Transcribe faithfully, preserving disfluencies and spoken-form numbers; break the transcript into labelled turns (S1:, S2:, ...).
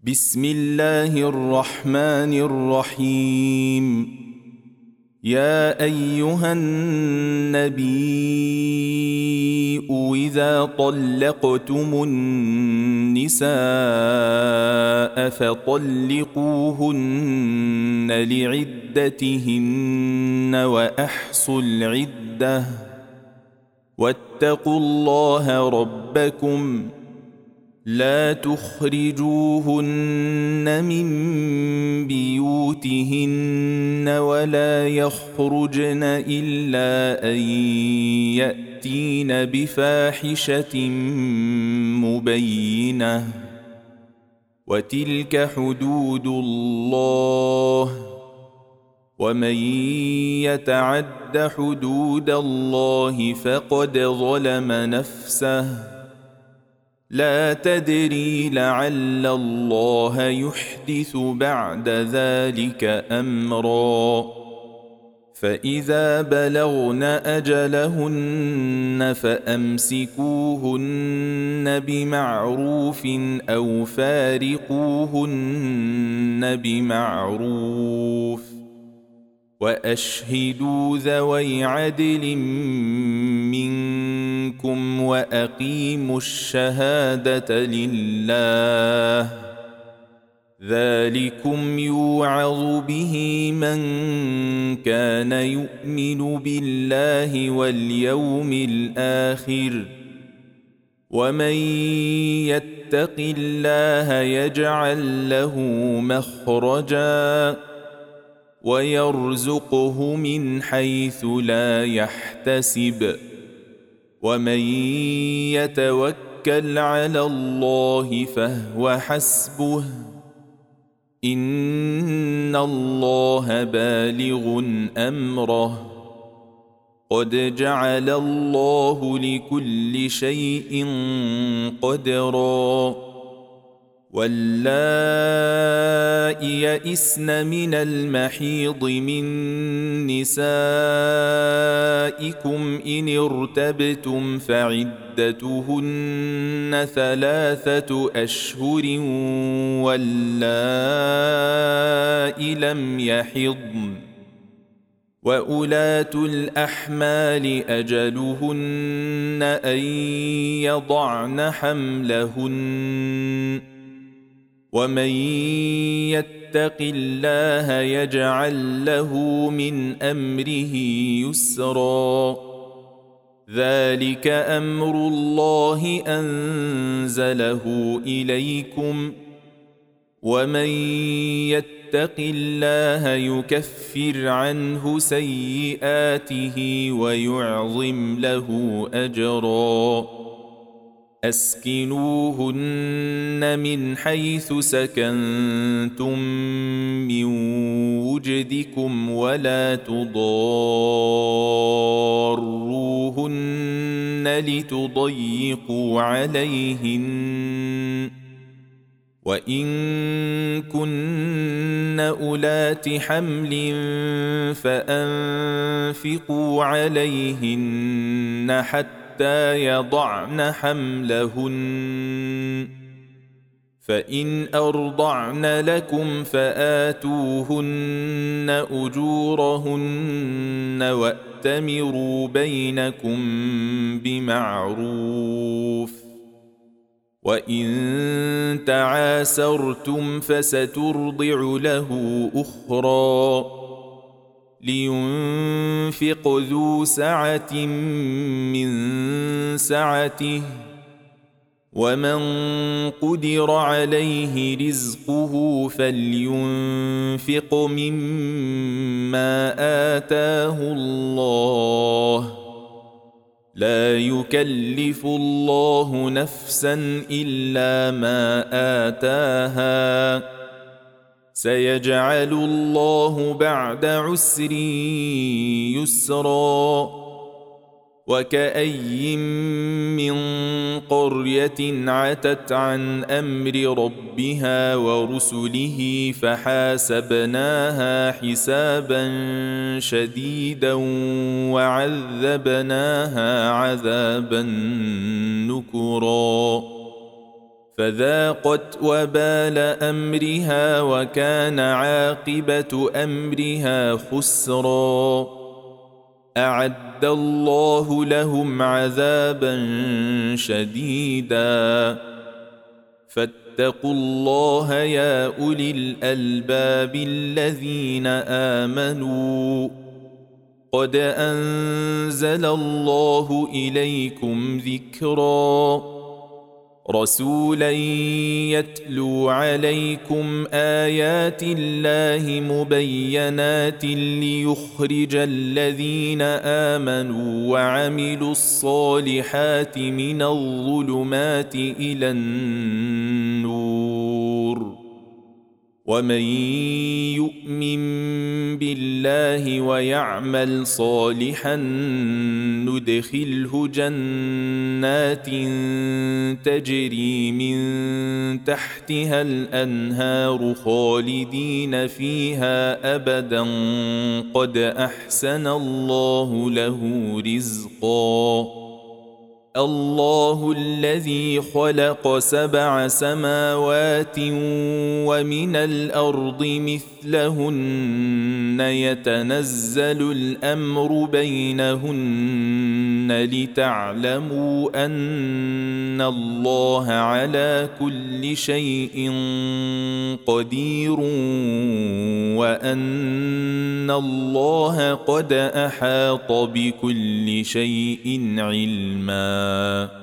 S1: بسم الله الرحمن الرحيم. يا أيها النبي إذا طلقتم النساء فطلقوهن لعدتهن وأحصوا العدة واتقوا الله ربكم لا تخرجوهن من بيوتهن ولا يخرجن إلا أن يأتين بفاحشة مبينة وتلك حدود الله ومن يتعد حدود الله فقد ظلم نفسه لا تدري لعل الله يحدث بعد ذلك أمرا فإذا بلغن أجلهن فأمسكوهن بمعروف أو فارقوهن بمعروف وأشهدوا ذوي عدل منكم وأقيموا الشهادة لله ذلكم يوعظ به من كان يؤمن بالله واليوم الآخر ومن يتق الله يجعل له مخرجا ويرزقه من حيث لا يحتسب ومن يتوكل على الله فهو حسبه إن الله بالغ أمره قد جعل الله لكل شيء قدرا واللائي يئسن من المحيض من نسائكم إن ارتبتم فعدتهن ثلاثة أشهر واللائي لم يحضن وأولاة الأحمال أجلهن أن يضعن حملهن ومن يتق الله يجعل له من أمره يسرا ذلك أمر الله أنزله إليكم ومن يتق الله يكفر عنه سيئاته ويعظم له أجرا أسكنوهن من حيث سكنتم من وجدكم ولا تضاروهن لتضيقوا عليهن وإن كن أولات حمل فأنفقوا عليهن حتى يضعن حملهن فإن أرضعن لكم فآتوهن أجورهن وأتمروا بينكم بمعروف وإن تعاسرتم فسترضع له أخرى لينفق ذو سعة من سعته ومن قدر عليه رزقه فلينفق مما آتاه الله لا يكلف الله نفسا إلا ما آتاها سيجعل الله بعد عسر يسرا وكأي من قرية عتت عن أمر ربها ورسله فحاسبناها حسابا شديدا وعذبناها عذابا نكرا فذاقت وبال أمرها وكان عاقبة أمرها خسرا. أعد الله لهم عذابا شديدا فاتقوا الله يا أولي الألباب الذين آمنوا قد أنزل الله إليكم ذكرا رسولا يتلو عليكم آيات الله مبينات ليخرج الذين آمنوا وعملوا الصالحات من الظلمات إلى النور ومن يؤمن بالله ويعمل صالحا ندخله جنات تجري من تحتها الأنهار خالدين فيها أبدا قد أحسن الله له رزقا. الله الذي خلق سبع سماوات ومن الأرض مثلهن يتنزل الأمر بينهن لتعلموا أن الله على كل شيء قدير وأن الله قد أحاط بكل شيء علما.